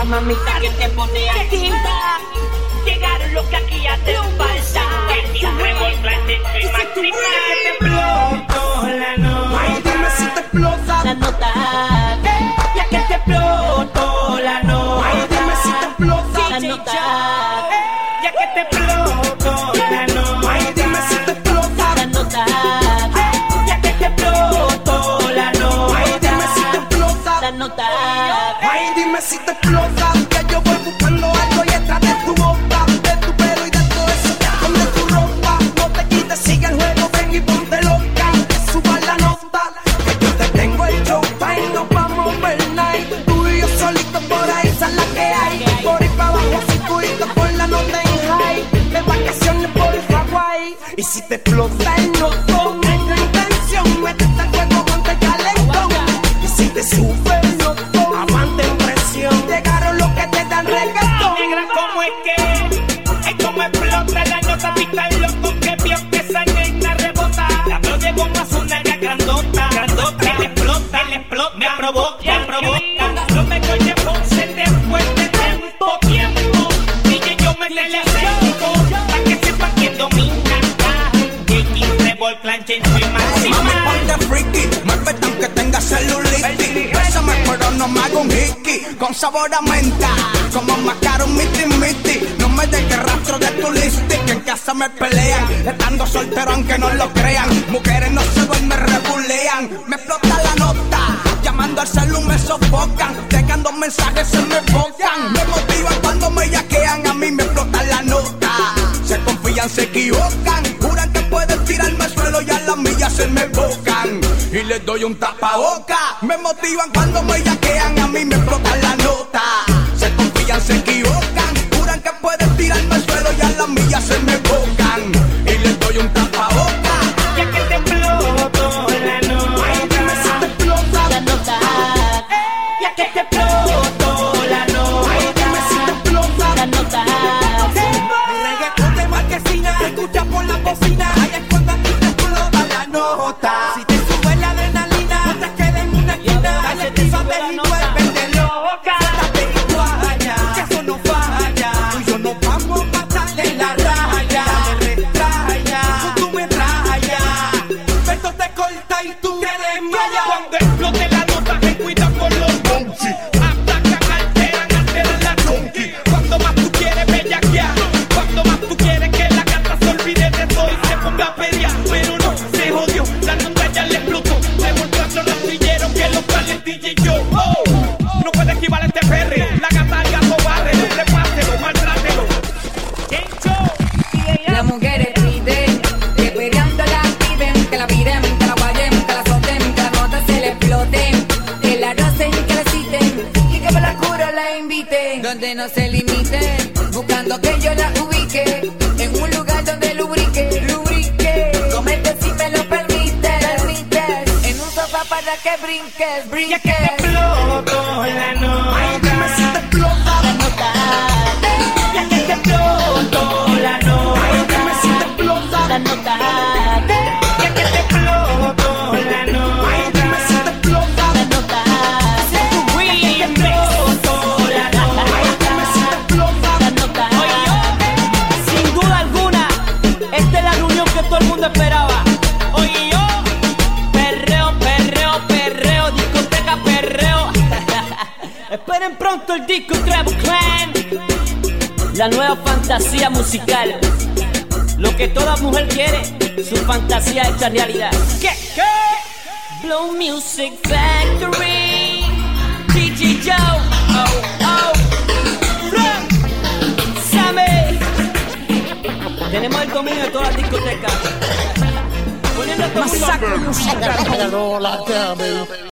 mamita que te pone activa. Llegaron los que aquí hacen falta. El nuevo clase y máxima. Que te exploto la nota. Ay, dime si te explota la nota. Ya que te exploto la nota. Ay, dime si te explota la nota. Ya que te exploto la nota. Ay, dime si te explota la nota. Ya que te exploto la nota. Ay, dime si te explota la nota. Ay, dime si te explota. Que yo voy buscando algo y detrás de tu boca, de tu pelo y de todo eso. Ponte tu ropa, no te quites, sigue el juego, ven y ponte loca. Que suba la nota, que yo te tengo el showtime. Nos vamos a ver night, tú y yo solitos por ahí, esa es la que hay. Por ir para abajo, cinturito con la nota en high. De vacaciones por Hawái. Y si te explota el notón, nuestra intención, métete al juego, ponte calentón. Y si te sube el notón, aguanta en presión. Llegaron los que te dan reggaetón. Negra, ¿cómo es que? Es como explota la nota, pita el loco que vio que esa nena rebota. La flor llegó más una grandota, grandota. Él explota, me provoca, me provoca. Lo mejor llevo se te fue de tiempo, tiempo. DJ yo me teleseco, pa' que sepa quién domina. J.King Rebol, Clanche en su máxima. Mami, ponte freaky, muévete aunque tenga celulitis. Bésame pero no me hago un hickey, con sabor a menta, como macaron miti miti. No me dejes rastro de tu lipstick, en casa me pelean, estando soltero aunque no lo crean. Mujeres no se duermen, rebulean, me explota la nota, llamando al celu me sofocan, dejando mensajes se me bocan. Me motivan cuando me yaquean, a mí me explota la nota. Se confían, se equivocan, juran que pueden tirarme al suelo y a las millas se me bocan. Y les doy un tapaboca. Me motivan cuando me yaquean, a mí me explota la nota. Se confían, se equivocan, juran que pueden tirarme al suelo y a las millas se me bocan. Y les doy un tapaboca. Ya que te exploto la nota. Ay, dime si te explota la nota. Ya que te exploto la nota. Ay, dime si te explota la nota. Mi reggaetón de marquesina, se escucha por la bocina. Ahí es cuando aquí te explota la nota. Si te sube la adrenalina, no te quedes en una esquina. Dale que sabes y vuélvete loca. Date y guaya, que eso no falla. Tú y yo nos vamos a matar en la raya. Me retraya, tú me rayas. Esto te corta y tú te desmayas. Cuando explote la nota, ten cuidado con los bonchi. Atacan, alteran la conqui. Cuando más tú quieres bellaquear, cuando más tú quieres que la gata se olvide de todo y se ponga a pelear. Pero no, se jodió, la nota ya le explotó. Le volcaron los trilleros que los salen DJ yo. Oh, no puede esquivar este perre. La gata al gato barre, repáselo, maltrátelo. Las mujeres piden que peleando la activen, que la miren, que la guayen, que la azoten, que la nota se le exploten, que la rocen, que la citen y que por la cura la inviten. Donde no se limiten, buscando que yo la ubique en un lugar donde lubrique, lubrique. Comete si me lo permites, en un sofá para que brinques, Ya que te exploto la nota. Ay, dime si te explota la nota. Ya que te exploto la nota. Ay, dime si te explota la nota. Ya que te exploto la nota. Ay, dime si te explota la nota. Ya que te exploto la nota. Ay, dime si te explota la nota. Sin duda alguna, esta es la reunión que todo el mundo esperaba. Oye yo, perreo, perreo, perreo, discoteca, perreo. Esperen pronto el disco Treble Clan, la nueva fantasía musical. Lo que toda mujer quiere, su fantasía hecha realidad. ¿Qué? Blow Music Factory, DJ Joe, Sammy. Tenemos el dominio de todas las discotecas. Poniendo todo el mundo. Masacre musical.